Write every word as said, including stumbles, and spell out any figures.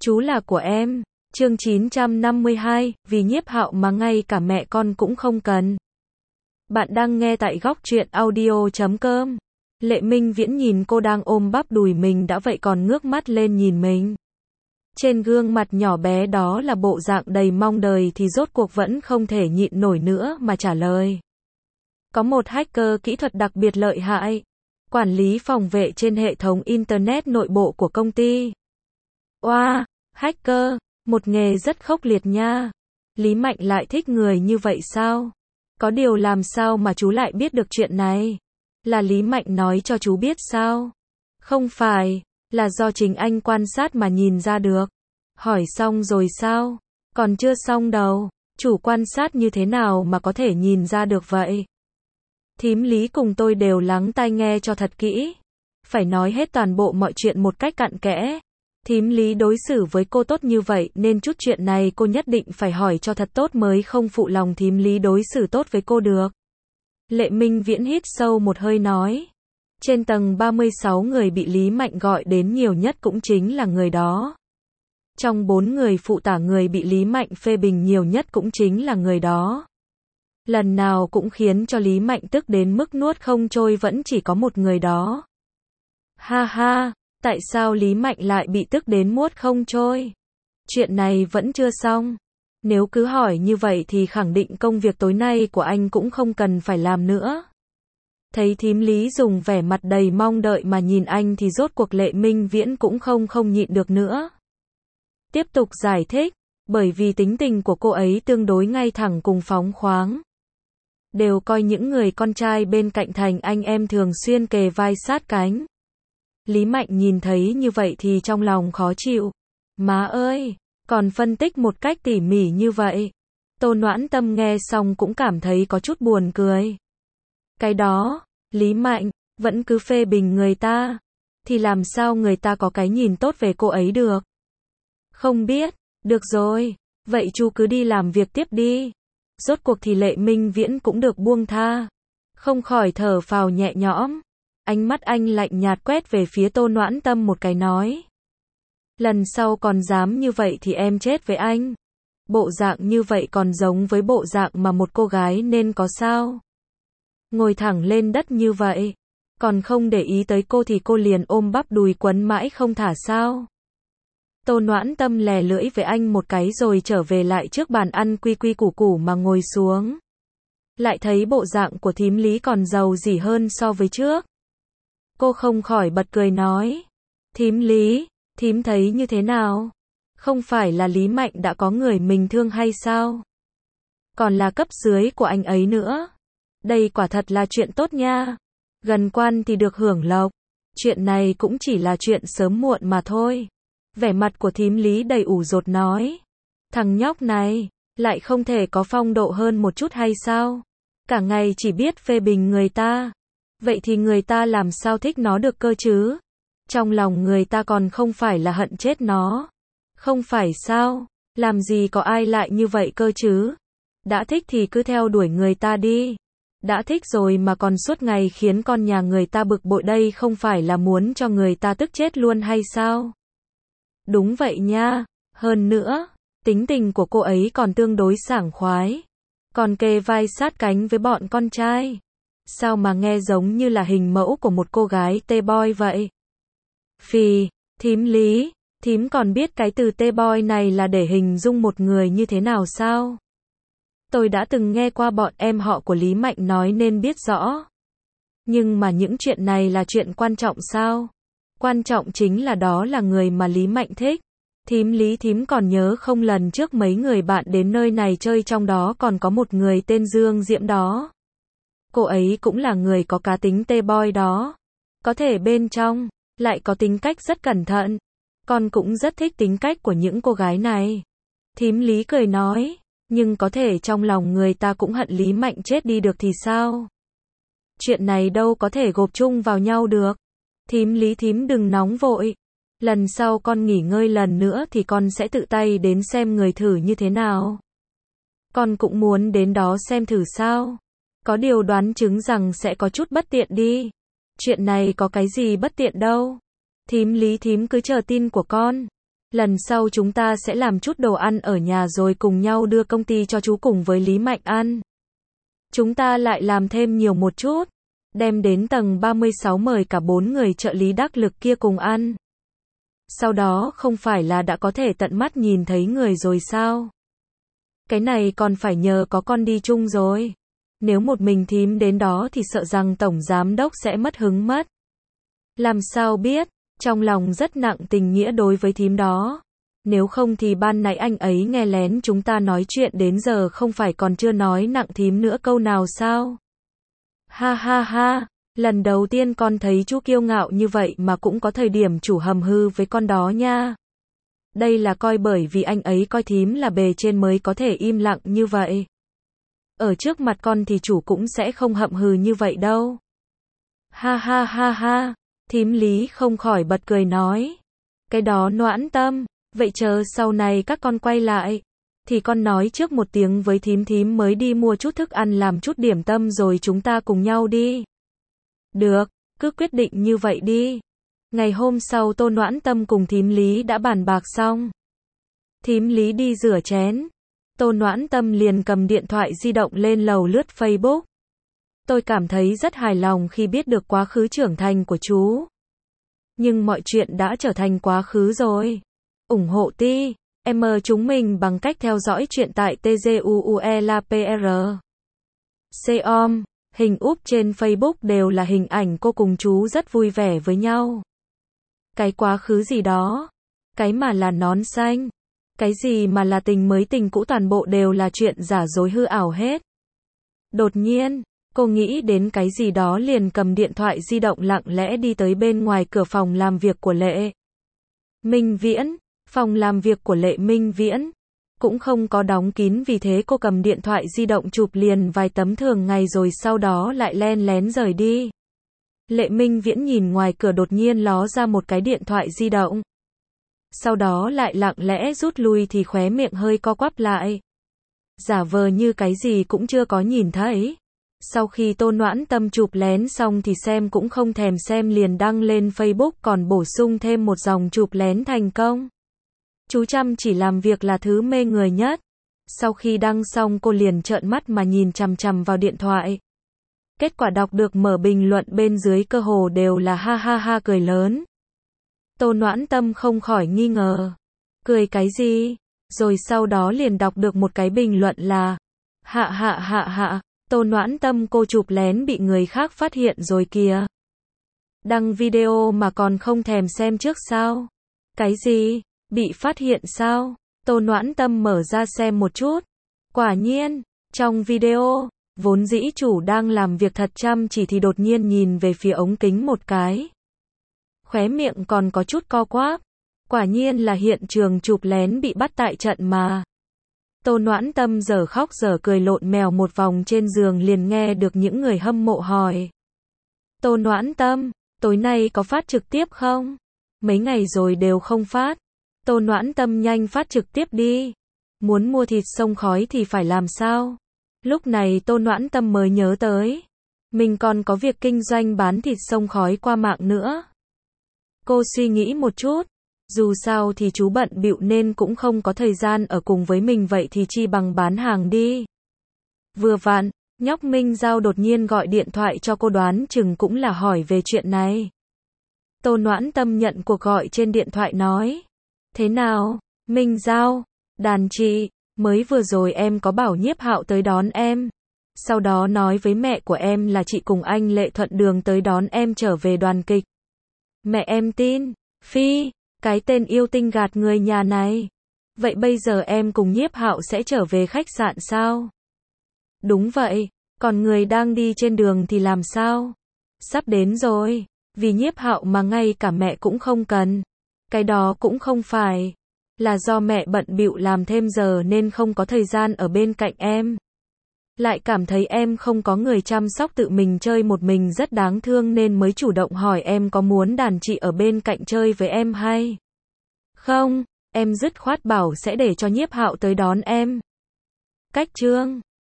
Chú là của em. Chương chín trăm năm mươi hai, vì Nhiếp Hạo mà ngay cả mẹ con cũng không cần. Bạn đang nghe tại góc truyện audio chấm com. Lệ Minh Viễn nhìn cô đang ôm bắp đùi mình đã vậy còn ngước mắt lên nhìn mình. Trên gương mặt nhỏ bé đó là bộ dạng đầy mong đợi thì rốt cuộc vẫn không thể nhịn nổi nữa mà trả lời. Có một hacker kỹ thuật đặc biệt lợi hại, quản lý phòng vệ trên hệ thống Internet nội bộ của công ty. Oa, hacker, một nghề rất khốc liệt nha. Lý Mạnh lại thích người như vậy sao? Có điều làm sao mà chú lại biết được chuyện này? Là Lý Mạnh nói cho chú biết sao? Không phải, là do chính anh quan sát mà nhìn ra được. Hỏi xong rồi sao? Còn chưa xong đâu. Chủ quan sát như thế nào mà có thể nhìn ra được vậy? Thím Lý cùng tôi đều lắng tai nghe cho thật kỹ. Phải nói hết toàn bộ mọi chuyện một cách cặn kẽ. Thím Lý đối xử với cô tốt như vậy nên chút chuyện này cô nhất định phải hỏi cho thật tốt mới không phụ lòng thím Lý đối xử tốt với cô được. Lệ Minh Viễn hít sâu một hơi nói. Trên tầng ba mươi sáu người bị Lý Mạnh gọi đến nhiều nhất cũng chính là người đó. Trong bốn người phụ tả người bị Lý Mạnh phê bình nhiều nhất cũng chính là người đó. Lần nào cũng khiến cho Lý Mạnh tức đến mức nuốt không trôi vẫn chỉ có một người đó. Ha ha, tại sao Lý Mạnh lại bị tức đến nuốt không trôi? Chuyện này vẫn chưa xong. Nếu cứ hỏi như vậy thì khẳng định công việc tối nay của anh cũng không cần phải làm nữa. Thấy thím Lý dùng vẻ mặt đầy mong đợi mà nhìn anh thì rốt cuộc Lệ Minh Viễn cũng không không nhịn được nữa. Tiếp tục giải thích, bởi vì tính tình của cô ấy tương đối ngay thẳng cùng phóng khoáng. Đều coi những người con trai bên cạnh thành anh em thường xuyên kề vai sát cánh. Lý Mạnh nhìn thấy như vậy thì trong lòng khó chịu. Má ơi, còn phân tích một cách tỉ mỉ như vậy. Tô Noãn Tâm nghe xong cũng cảm thấy có chút buồn cười. Cái đó, Lý Mạnh, vẫn cứ phê bình người ta. Thì làm sao người ta có cái nhìn tốt về cô ấy được? Không biết, được rồi, vậy chú cứ đi làm việc tiếp đi. Rốt cuộc thì Lệ Minh Viễn cũng được buông tha. Không khỏi thở phào nhẹ nhõm. Ánh mắt anh lạnh nhạt quét về phía Tô Noãn Tâm một cái nói. Lần sau còn dám như vậy thì em chết với anh. Bộ dạng như vậy còn giống với bộ dạng mà một cô gái nên có sao? Ngồi thẳng lên đất như vậy. Còn không để ý tới cô thì cô liền ôm bắp đùi quấn mãi không thả sao? Tô Noãn Tâm lè lưỡi với anh một cái rồi trở về lại trước bàn ăn quy quy củ củ mà ngồi xuống. Lại thấy bộ dạng của thím Lý còn giàu gì hơn so với trước. Cô không khỏi bật cười nói. Thím Lý, thím thấy như thế nào? Không phải là Lý Mạnh đã có người mình thương hay sao? Còn là cấp dưới của anh ấy nữa. Đây quả thật là chuyện tốt nha. Gần quan thì được hưởng lộc. Chuyện này cũng chỉ là chuyện sớm muộn mà thôi. Vẻ mặt của thím Lý đầy ủ rột nói. Thằng nhóc này, lại không thể có phong độ hơn một chút hay sao? Cả ngày chỉ biết phê bình người ta. Vậy thì người ta làm sao thích nó được cơ chứ? Trong lòng người ta còn không phải là hận chết nó. Không phải sao? Làm gì có ai lại như vậy cơ chứ? Đã thích thì cứ theo đuổi người ta đi. Đã thích rồi mà còn suốt ngày khiến con nhà người ta bực bội đây không phải là muốn cho người ta tức chết luôn hay sao? Đúng vậy nha. Hơn nữa, tính tình của cô ấy còn tương đối sảng khoái. Còn kề vai sát cánh với bọn con trai. Sao mà nghe giống như là hình mẫu của một cô gái T-boy vậy? Phì, thím Lý, thím còn biết cái từ T-boy này là để hình dung một người như thế nào sao? Tôi đã từng nghe qua bọn em họ của Lý Mạnh nói nên biết rõ. Nhưng mà những chuyện này là chuyện quan trọng sao? Quan trọng chính là đó là người mà Lý Mạnh thích. Thím Lý thím còn nhớ không lần trước mấy người bạn đến nơi này chơi trong đó còn có một người tên Dương Diễm đó. Cô ấy cũng là người có cá tính T-boy đó. Có thể bên trong, lại có tính cách rất cẩn thận. Con cũng rất thích tính cách của những cô gái này. Thím Lý cười nói, nhưng có thể trong lòng người ta cũng hận Lý Mạnh chết đi được thì sao? Chuyện này đâu có thể gộp chung vào nhau được. Thím Lý thím đừng nóng vội. Lần sau con nghỉ ngơi lần nữa thì con sẽ tự tay đến xem người thử như thế nào. Con cũng muốn đến đó xem thử sao. Có điều đoán chứng rằng sẽ có chút bất tiện đi. Chuyện này có cái gì bất tiện đâu. Thím Lý thím cứ chờ tin của con. Lần sau chúng ta sẽ làm chút đồ ăn ở nhà rồi cùng nhau đưa công ty cho chú cùng với Lý Mạnh ăn. Chúng ta lại làm thêm nhiều một chút. Đem đến tầng ba mươi sáu mời cả bốn người trợ lý đắc lực kia cùng ăn. Sau đó không phải là đã có thể tận mắt nhìn thấy người rồi sao? Cái này còn phải nhờ có con đi chung rồi. Nếu một mình thím đến đó thì sợ rằng tổng giám đốc sẽ mất hứng mất. Làm sao biết, trong lòng rất nặng tình nghĩa đối với thím đó. Nếu không thì ban nãy anh ấy nghe lén chúng ta nói chuyện đến giờ không phải còn chưa nói nặng thím nữa câu nào sao? Ha ha ha, lần đầu tiên con thấy chú kiêu ngạo như vậy mà cũng có thời điểm chủ hầm hư với con đó nha. Đây là coi bởi vì anh ấy coi thím là bề trên mới có thể im lặng như vậy. Ở trước mặt con thì chủ cũng sẽ không hậm hừ như vậy đâu. Ha ha ha ha, thím Lý không khỏi bật cười nói. Cái đó Noãn Tâm, vậy chờ sau này các con quay lại. Thì con nói trước một tiếng với thím thím mới đi mua chút thức ăn làm chút điểm tâm rồi chúng ta cùng nhau đi. Được, cứ quyết định như vậy đi. Ngày hôm sau Tô Noãn Tâm cùng thím Lý đã bàn bạc xong. Thím Lý đi rửa chén. Tô Noãn Tâm liền cầm điện thoại di động lên lầu lướt Facebook. Tôi cảm thấy rất hài lòng khi biết được quá khứ trưởng thành của chú. Nhưng mọi chuyện đã trở thành quá khứ rồi. ủng hộ ti em chúng mình bằng cách theo dõi chuyện tại tguelapr. Com, hình úp trên Facebook đều là hình ảnh cô cùng chú rất vui vẻ với nhau. Cái quá khứ gì đó, cái mà là nón xanh, cái gì mà là tình mới tình cũ toàn bộ đều là chuyện giả dối hư ảo hết. Đột nhiên, cô nghĩ đến cái gì đó liền cầm điện thoại di động lặng lẽ đi tới bên ngoài cửa phòng làm việc của Lệ Minh Viễn. Phòng làm việc của Lệ Minh Viễn cũng không có đóng kín, vì thế cô cầm điện thoại di động chụp liền vài tấm thường ngày rồi sau đó lại len lén rời đi. Lệ Minh Viễn nhìn ngoài cửa đột nhiên ló ra một cái điện thoại di động. Sau đó lại lặng lẽ rút lui thì khóe miệng hơi co quắp lại. Giả vờ như cái gì cũng chưa có nhìn thấy. Sau khi Tô Noãn Tâm chụp lén xong thì xem cũng không thèm xem liền đăng lên Facebook còn bổ sung thêm một dòng chụp lén thành công. Chú chăm chỉ làm việc là thứ mê người nhất. Sau khi đăng xong cô liền trợn mắt mà nhìn chằm chằm vào điện thoại. Kết quả đọc được mở bình luận bên dưới cơ hồ đều là ha ha ha cười lớn. Tô Noãn Tâm không khỏi nghi ngờ. Cười cái gì? Rồi sau đó liền đọc được một cái bình luận là hạ hạ hạ hạ, Tô Noãn Tâm cô chụp lén bị người khác phát hiện rồi kìa. Đăng video mà còn không thèm xem trước sao? Cái gì? Bị phát hiện sao? Tô Noãn Tâm mở ra xem một chút. Quả nhiên, trong video, vốn dĩ chủ đang làm việc thật chăm chỉ thì đột nhiên nhìn về phía ống kính một cái. Khóe miệng còn có chút co quắp. Quả nhiên là hiện trường chụp lén bị bắt tại trận mà. Tô Noãn Tâm giờ khóc giờ cười lộn mèo một vòng trên giường liền nghe được những người hâm mộ hỏi. Tô Noãn Tâm, tối nay có phát trực tiếp không? Mấy ngày rồi đều không phát. Tô Noãn Tâm nhanh phát trực tiếp đi. Muốn mua thịt xông khói thì phải làm sao? Lúc này Tô Noãn Tâm mới nhớ tới. Mình còn có việc kinh doanh bán thịt xông khói qua mạng nữa. Cô suy nghĩ một chút. Dù sao thì chú bận bịu nên cũng không có thời gian ở cùng với mình, vậy thì chi bằng bán hàng đi. Vừa vặn, nhóc Minh Giao đột nhiên gọi điện thoại cho cô, đoán chừng cũng là hỏi về chuyện này. Tô Noãn Tâm nhận cuộc gọi trên điện thoại nói. Thế nào, Minh Giao? Đàn chị, mới vừa rồi em có bảo Nhiếp Hạo tới đón em. Sau đó nói với mẹ của em là chị cùng anh Lệ thuận đường tới đón em trở về đoàn kịch. Mẹ em tin. Phi, cái tên yêu tinh gạt người nhà này. Vậy bây giờ em cùng Nhiếp Hạo sẽ trở về khách sạn sao? Đúng vậy, còn người đang đi trên đường thì làm sao? Sắp đến rồi, vì Nhiếp Hạo mà ngay cả mẹ cũng không cần. Cái đó cũng không phải là do mẹ bận bịu làm thêm giờ nên không có thời gian ở bên cạnh em. Lại cảm thấy em không có người chăm sóc, tự mình chơi một mình rất đáng thương nên mới chủ động hỏi em có muốn đàn chị ở bên cạnh chơi với em hay không. Em dứt khoát bảo sẽ để cho Nhiếp Hạo tới đón em. Cách chương